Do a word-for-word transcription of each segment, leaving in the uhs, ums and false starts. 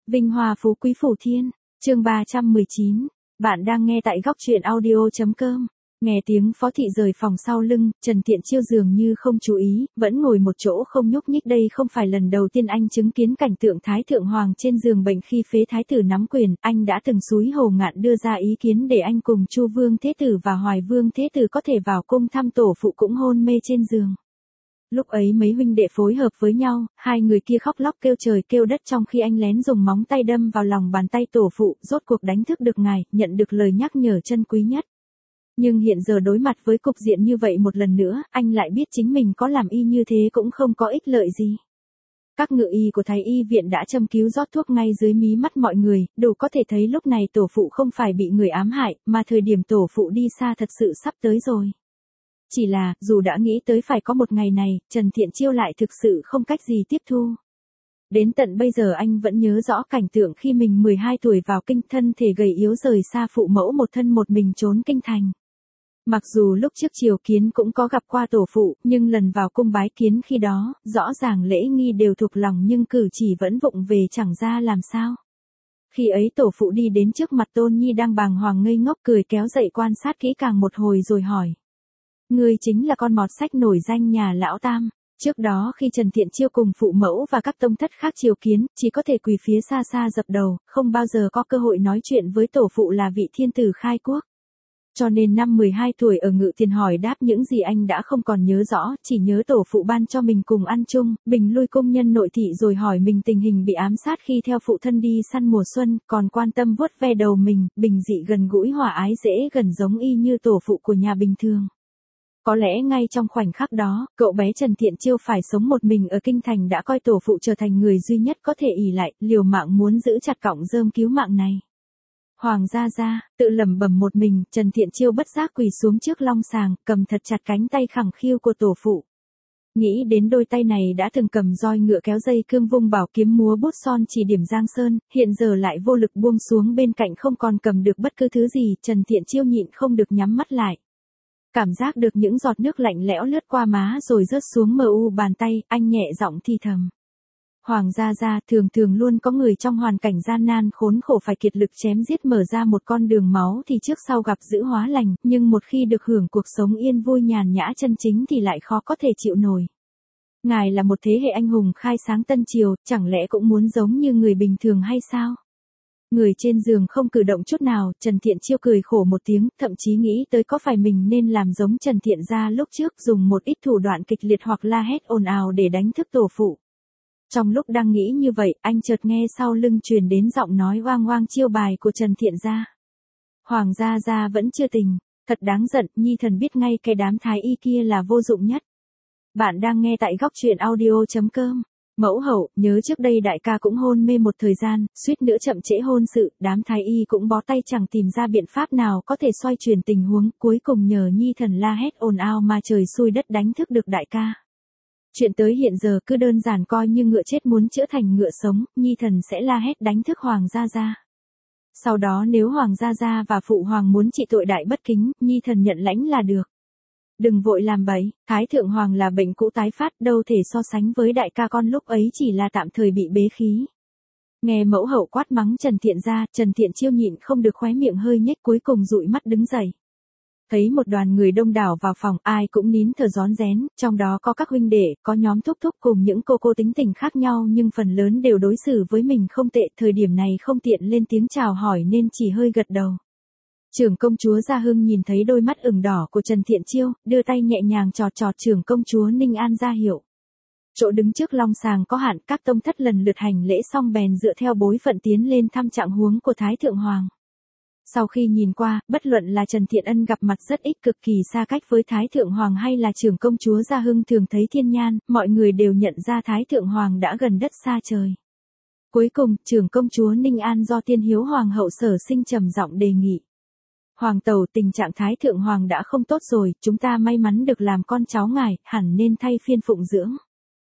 Vinh hoa phú quý phủ thiên, chương ba trăm mười chín. Bạn đang nghe tại góc truyện audio.com. Nghe tiếng Phó Thị rời phòng sau lưng, Trần Thiện Chiêu dường như không chú ý, vẫn ngồi một chỗ không nhúc nhích. Đây không phải lần đầu tiên anh chứng kiến cảnh tượng Thái Thượng Hoàng trên giường bệnh khi phế Thái tử nắm quyền, anh đã từng xúi Hồ Ngạn đưa ra ý kiến để anh cùng Chu Vương Thế Tử và Hoài Vương Thế Tử có thể vào cung thăm tổ phụ cũng hôn mê trên giường. Lúc ấy mấy huynh đệ phối hợp với nhau, hai người kia khóc lóc kêu trời kêu đất trong khi anh lén dùng móng tay đâm vào lòng bàn tay tổ phụ, rốt cuộc đánh thức được ngài, nhận được lời nhắc nhở chân quý nhất. Nhưng hiện giờ đối mặt với cục diện như vậy một lần nữa, anh lại biết chính mình có làm y như thế cũng không có ích lợi gì. Các ngự y của Thái y viện đã châm cứu rót thuốc ngay dưới mí mắt mọi người, đủ có thể thấy lúc này tổ phụ không phải bị người ám hại, mà thời điểm tổ phụ đi xa thật sự sắp tới rồi. Chỉ là, dù đã nghĩ tới phải có một ngày này, Trần Thiện Chiêu lại thực sự không cách gì tiếp thu. Đến tận bây giờ anh vẫn nhớ rõ cảnh tượng khi mình mười hai tuổi vào kinh, thân thể gầy yếu rời xa phụ mẫu một thân một mình trốn kinh thành. Mặc dù lúc trước triều kiến cũng có gặp qua tổ phụ, nhưng lần vào cung bái kiến khi đó, rõ ràng lễ nghi đều thuộc lòng nhưng cử chỉ vẫn vụng về chẳng ra làm sao. Khi ấy tổ phụ đi đến trước mặt Tôn Nhi đang bàng hoàng ngây ngốc, cười kéo dậy quan sát kỹ càng một hồi rồi hỏi. Ngươi chính là con mọt sách nổi danh nhà lão Tam. Trước đó khi Trần Thiện Chiêu cùng phụ mẫu và các tông thất khác triều kiến, chỉ có thể quỳ phía xa xa dập đầu, không bao giờ có cơ hội nói chuyện với tổ phụ là vị thiên tử khai quốc. Cho nên năm mười hai tuổi ở Ngự Tiền hỏi đáp những gì anh đã không còn nhớ rõ, chỉ nhớ tổ phụ ban cho mình cùng ăn chung, bình lui công nhân nội thị rồi hỏi mình tình hình bị ám sát khi theo phụ thân đi săn mùa xuân, còn quan tâm vuốt ve đầu mình, bình dị gần gũi hòa ái dễ gần giống y như tổ phụ của nhà bình thường. Có lẽ ngay trong khoảnh khắc đó, cậu bé Trần Thiện Chiêu phải sống một mình ở kinh thành đã coi tổ phụ trở thành người duy nhất có thể ỷ lại, liều mạng muốn giữ chặt cọng rơm cứu mạng này. Hoàng gia gia, tự lẩm bẩm một mình, Trần Thiện Chiêu bất giác quỳ xuống trước long sàng, cầm thật chặt cánh tay khẳng khiu của tổ phụ. Nghĩ đến đôi tay này đã từng cầm roi ngựa kéo dây cương vung bảo kiếm múa bút son chỉ điểm giang sơn, hiện giờ lại vô lực buông xuống bên cạnh không còn cầm được bất cứ thứ gì, Trần Thiện Chiêu nhịn không được nhắm mắt lại. Cảm giác được những giọt nước lạnh lẽo lướt qua má rồi rớt xuống mờ u bàn tay, anh nhẹ giọng thì thầm. Hoàng gia gia, thường thường luôn có người trong hoàn cảnh gian nan khốn khổ phải kiệt lực chém giết mở ra một con đường máu thì trước sau gặp dữ hóa lành, nhưng một khi được hưởng cuộc sống yên vui nhàn nhã chân chính thì lại khó có thể chịu nổi. Ngài là một thế hệ anh hùng khai sáng tân triều, chẳng lẽ cũng muốn giống như người bình thường hay sao? Người trên giường không cử động chút nào, Trần Thiện Chiêu cười khổ một tiếng, thậm chí nghĩ tới có phải mình nên làm giống Trần Thiện gia lúc trước, dùng một ít thủ đoạn kịch liệt hoặc la hét ồn ào để đánh thức tổ phụ. Trong lúc đang nghĩ như vậy, anh chợt nghe sau lưng truyền đến giọng nói oang oang chiêu bài của Trần Thiện gia. Hoàng gia gia vẫn chưa tỉnh, thật đáng giận, nhi thần biết ngay cái đám thái y kia là vô dụng nhất. Bạn đang nghe tại góc truyện audio.com. Mẫu hậu, nhớ trước đây đại ca cũng hôn mê một thời gian, suýt nữa chậm trễ hôn sự, đám thái y cũng bó tay chẳng tìm ra biện pháp nào có thể xoay chuyển tình huống, cuối cùng nhờ nhi thần la hét ồn ào mà trời xui đất đánh thức được đại ca. Chuyện tới hiện giờ cứ đơn giản coi như ngựa chết muốn chữa thành ngựa sống, nhi thần sẽ la hét đánh thức Hoàng gia gia. Sau đó nếu Hoàng gia gia và phụ hoàng muốn trị tội đại bất kính, nhi thần nhận lãnh là được. Đừng vội làm bậy, Thái Thượng Hoàng là bệnh cũ tái phát, đâu thể so sánh với đại ca con lúc ấy chỉ là tạm thời bị bế khí. Nghe mẫu hậu quát mắng Trần Thiện gia, Trần Thiện Chiêu nhịn không được khóe miệng hơi nhếch, cuối cùng dụi mắt đứng dậy. Thấy một đoàn người đông đảo vào phòng, ai cũng nín thở rón rén, trong đó có các huynh đệ, có nhóm thúc thúc cùng những cô cô tính tình khác nhau nhưng phần lớn đều đối xử với mình không tệ, thời điểm này không tiện lên tiếng chào hỏi nên chỉ hơi gật đầu. Trưởng công chúa Gia Hưng nhìn thấy đôi mắt ửng đỏ của Trần Thiện Chiêu, đưa tay nhẹ nhàng chọt chọt trưởng công chúa Ninh An ra hiệu. Chỗ đứng trước long sàng có hạn, các tông thất lần lượt hành lễ xong bèn dựa theo bối phận tiến lên thăm trạng huống của Thái Thượng Hoàng. Sau khi nhìn qua, bất luận là Trần Thiện Ân gặp mặt rất ít cực kỳ xa cách với Thái Thượng Hoàng hay là trưởng công chúa Gia Hưng thường thấy thiên nhan, mọi người đều nhận ra Thái Thượng Hoàng đã gần đất xa trời. Cuối cùng, trưởng công chúa Ninh An do Tiên Hiếu Hoàng hậu Sở Sinh trầm giọng đề nghị. Hoàng tẩu, tình trạng Thái Thượng Hoàng đã không tốt rồi, chúng ta may mắn được làm con cháu ngài, hẳn nên thay phiên phụng dưỡng.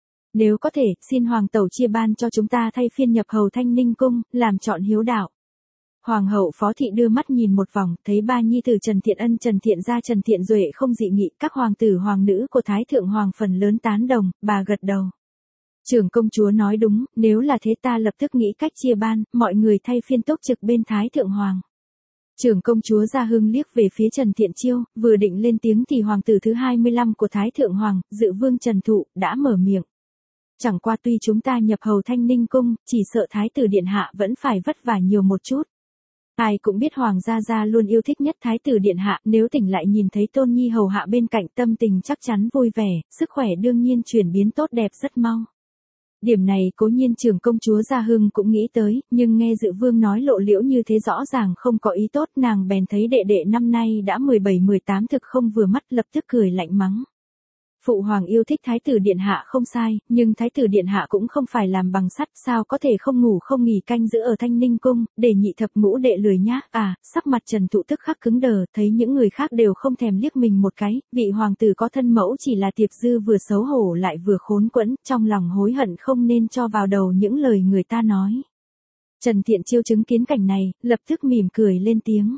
Nếu có thể, xin Hoàng tẩu chia ban cho chúng ta thay phiên nhập hầu Thanh Ninh cung, làm chọn hiếu đạo. Hoàng hậu Phó Thị đưa mắt nhìn một vòng, thấy ba nhi tử Trần Thiện Ân, Trần Thiện gia, Trần Thiện Duệ không dị nghị, các hoàng tử hoàng nữ của Thái Thượng Hoàng phần lớn tán đồng, bà gật đầu. Trưởng công chúa nói đúng, nếu là thế ta lập tức nghĩ cách chia ban, mọi người thay phiên túc trực bên Thái Thượng Hoàng. Trưởng công chúa Gia Hưng liếc về phía Trần Thiện Chiêu, vừa định lên tiếng thì hoàng tử thứ hai mươi lăm của Thái Thượng Hoàng, Dự Vương Trần Thụ, đã mở miệng. Chẳng qua tuy chúng ta nhập hầu Thanh Ninh Cung, chỉ sợ Thái tử Điện Hạ vẫn phải vất vả nhiều một chút. Ai cũng biết Hoàng gia gia luôn yêu thích nhất Thái tử Điện Hạ, nếu tỉnh lại nhìn thấy Tôn Nhi hầu hạ bên cạnh tâm tình chắc chắn vui vẻ, sức khỏe đương nhiên chuyển biến tốt đẹp rất mau. Điểm này cố nhiên trưởng công chúa Gia Hưng cũng nghĩ tới, nhưng nghe Dự Vương nói lộ liễu như thế rõ ràng không có ý tốt, nàng bèn thấy đệ đệ năm nay đã mười bảy mười tám thực không vừa mắt, lập tức cười lạnh mắng. Phụ hoàng yêu thích Thái tử Điện Hạ không sai, nhưng Thái tử Điện Hạ cũng không phải làm bằng sắt, sao có thể không ngủ không nghỉ canh giữ ở Thanh Ninh Cung, để nhị thập ngũ đệ lười nhác à, sắc mặt Trần Thụ tức khắc cứng đờ, thấy những người khác đều không thèm liếc mình một cái, vị hoàng tử có thân mẫu chỉ là Tiệp Dư vừa xấu hổ lại vừa khốn quẫn, trong lòng hối hận không nên cho vào đầu những lời người ta nói. Trần Thiện Chiêu chứng kiến cảnh này, lập tức mỉm cười lên tiếng.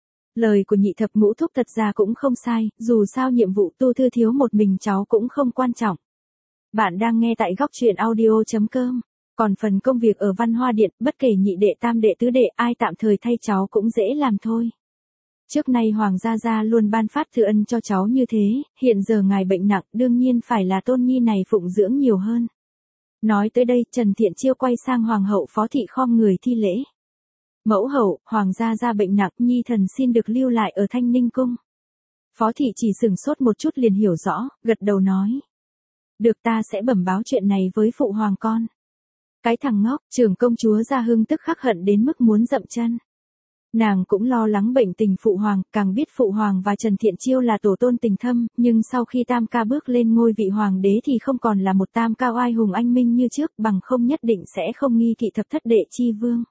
Lời của nhị thập ngũ thúc thật ra cũng không sai, dù sao nhiệm vụ tu thư thiếu một mình cháu cũng không quan trọng. Bạn đang nghe tại góc truyện audio chấm com. Còn phần công việc ở Văn Hoa Điện, bất kể nhị đệ tam đệ tứ đệ ai tạm thời thay cháu cũng dễ làm thôi. Trước nay Hoàng gia gia luôn ban phát thư ân cho cháu như thế, hiện giờ ngài bệnh nặng đương nhiên phải là Tôn Nhi này phụng dưỡng nhiều hơn. Nói tới đây Trần Thiện Chiêu quay sang Hoàng hậu Phó Thị khom người thi lễ. Mẫu hậu, Hoàng gia gia bệnh nặng, Nhi thần xin được lưu lại ở Thanh Ninh Cung. Phó Thị chỉ sửng sốt một chút liền hiểu rõ, gật đầu nói. Được, ta sẽ bẩm báo chuyện này với phụ hoàng con. Cái thằng ngốc, trưởng công chúa Gia Hưng tức khắc hận đến mức muốn dậm chân. Nàng cũng lo lắng bệnh tình phụ hoàng, càng biết phụ hoàng và Trần Thiện Chiêu là tổ tôn tình thâm, nhưng sau khi Tam ca bước lên ngôi vị hoàng đế thì không còn là một Tam ca oai hùng anh minh như trước, bằng không nhất định sẽ không nghi kỵ thập thất đệ chi vương.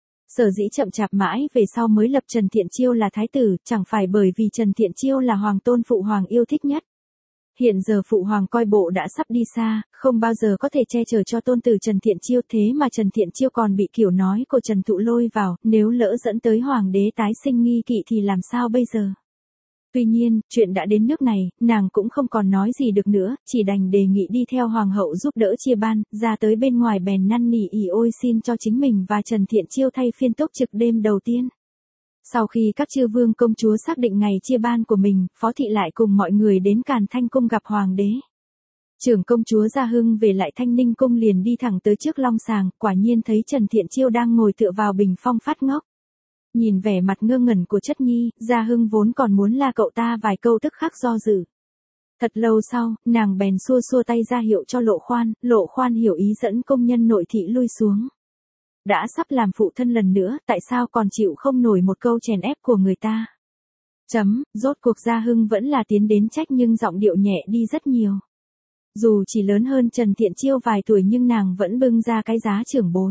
Sở dĩ chậm chạp mãi về sau mới lập Trần Thiện Chiêu là thái tử, chẳng phải bởi vì Trần Thiện Chiêu là hoàng tôn phụ hoàng yêu thích nhất. Hiện giờ phụ hoàng coi bộ đã sắp đi xa, không bao giờ có thể che chở cho tôn tử Trần Thiện Chiêu, thế mà Trần Thiện Chiêu còn bị kiểu nói của Trần Thụ lôi vào, nếu lỡ dẫn tới hoàng đế tái sinh nghi kỵ thì làm sao bây giờ? Tuy nhiên, chuyện đã đến nước này, nàng cũng không còn nói gì được nữa, chỉ đành đề nghị đi theo hoàng hậu giúp đỡ chia ban, ra tới bên ngoài bèn năn nỉ ỉ ôi xin cho chính mình và Trần Thiện Chiêu thay phiên túc trực đêm đầu tiên. Sau khi các chư vương công chúa xác định ngày chia ban của mình, Phó Thị lại cùng mọi người đến Càn Thanh Cung gặp hoàng đế. Trưởng công chúa Gia Hưng về lại Thanh Ninh Cung liền đi thẳng tới trước long sàng, quả nhiên thấy Trần Thiện Chiêu đang ngồi tựa vào bình phong phát ngốc. Nhìn vẻ mặt ngơ ngẩn của chất nhi, Gia Hưng vốn còn muốn la cậu ta vài câu tức khắc do dự. Thật lâu sau, nàng bèn xua xua tay ra hiệu cho Lộ Khoan, Lộ Khoan hiểu ý dẫn công nhân nội thị lui xuống. Đã sắp làm phụ thân lần nữa, tại sao còn chịu không nổi một câu chèn ép của người ta? Chấm, rốt cuộc Gia Hưng vẫn là tiến đến trách nhưng giọng điệu nhẹ đi rất nhiều. Dù chỉ lớn hơn Trần Thiện Chiêu vài tuổi nhưng nàng vẫn bưng ra cái giá trưởng bối.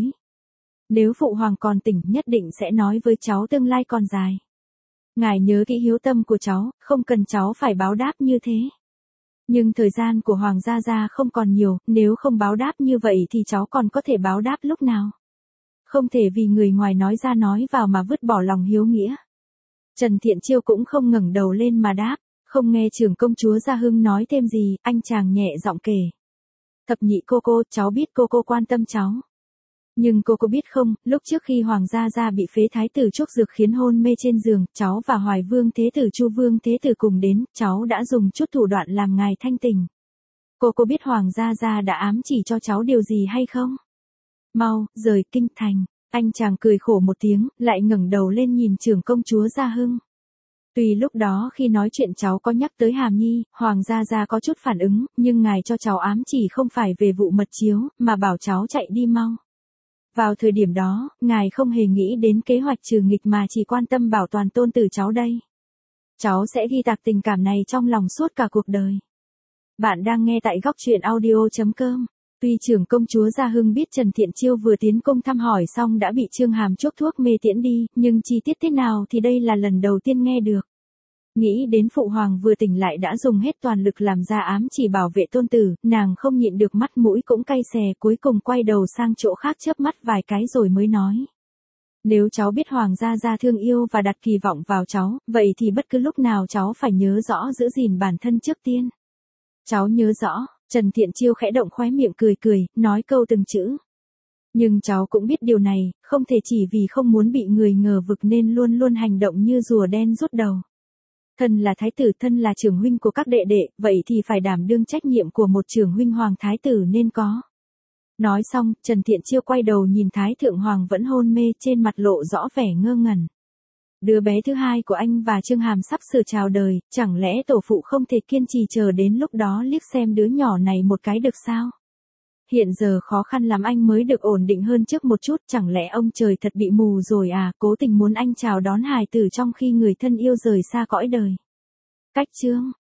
Nếu phụ hoàng còn tỉnh nhất định sẽ nói với cháu tương lai còn dài. Ngài nhớ kỹ hiếu tâm của cháu, không cần cháu phải báo đáp như thế. Nhưng thời gian của Hoàng gia gia không còn nhiều, nếu không báo đáp như vậy thì cháu còn có thể báo đáp lúc nào? Không thể vì người ngoài nói ra nói vào mà vứt bỏ lòng hiếu nghĩa. Trần Thiện Chiêu cũng không ngẩng đầu lên mà đáp, không nghe trưởng công chúa Gia Hưng nói thêm gì, anh chàng nhẹ giọng kể. Thập nhị cô cô, cháu biết cô cô quan tâm cháu. Nhưng cô có biết không, lúc trước khi Hoàng gia gia bị phế thái tử Trúc Dược khiến hôn mê trên giường, cháu và Hoài Vương Thế tử Chu Vương Thế tử cùng đến, cháu đã dùng chút thủ đoạn làm ngài thanh tình. Cô có biết Hoàng gia gia đã ám chỉ cho cháu điều gì hay không? Mau, rời kinh thành. Anh chàng cười khổ một tiếng, lại ngẩng đầu lên nhìn trưởng công chúa Gia Hưng. Tuy lúc đó khi nói chuyện cháu có nhắc tới Hàm Nhi, Hoàng gia gia có chút phản ứng, nhưng ngài cho cháu ám chỉ không phải về vụ mật chiếu, mà bảo cháu chạy đi mau. Vào thời điểm đó, ngài không hề nghĩ đến kế hoạch trừ nghịch mà chỉ quan tâm bảo toàn tôn tử cháu đây. Cháu sẽ ghi tạc tình cảm này trong lòng suốt cả cuộc đời. Bạn đang nghe tại góc truyện audio chấm com. Tuy trưởng công chúa Gia Hưng biết Trần Thiện Chiêu vừa tiến công thăm hỏi xong đã bị Trương Hàm chuốc thuốc mê tiễn đi, nhưng chi tiết thế nào thì đây là lần đầu tiên nghe được. Nghĩ đến phụ hoàng vừa tỉnh lại đã dùng hết toàn lực làm ra ám chỉ bảo vệ tôn tử, nàng không nhịn được mắt mũi cũng cay xè, cuối cùng quay đầu sang chỗ khác chớp mắt vài cái rồi mới nói. Nếu cháu biết Hoàng gia gia thương yêu và đặt kỳ vọng vào cháu, vậy thì bất cứ lúc nào cháu phải nhớ rõ giữ gìn bản thân trước tiên. Cháu nhớ rõ, Trần Thiện Chiêu khẽ động khóe miệng cười cười, nói câu từng chữ. Nhưng cháu cũng biết điều này, không thể chỉ vì không muốn bị người ngờ vực nên luôn luôn hành động như rùa đen rút đầu. Thân là thái tử, thân là trưởng huynh của các đệ đệ, vậy thì phải đảm đương trách nhiệm của một trưởng huynh hoàng thái tử nên có. Nói xong, Trần Thiện Chiêu quay đầu nhìn Thái Thượng Hoàng vẫn hôn mê, trên mặt lộ rõ vẻ ngơ ngẩn. Đứa bé thứ hai của anh và Trương Hàm sắp sửa chào đời, chẳng lẽ tổ phụ không thể kiên trì chờ đến lúc đó liếc xem đứa nhỏ này một cái được sao? Hiện giờ khó khăn lắm anh mới được ổn định hơn trước một chút, chẳng lẽ ông trời thật bị mù rồi à, cố tình muốn anh chào đón hài tử trong khi người thân yêu rời xa cõi đời. Cách chương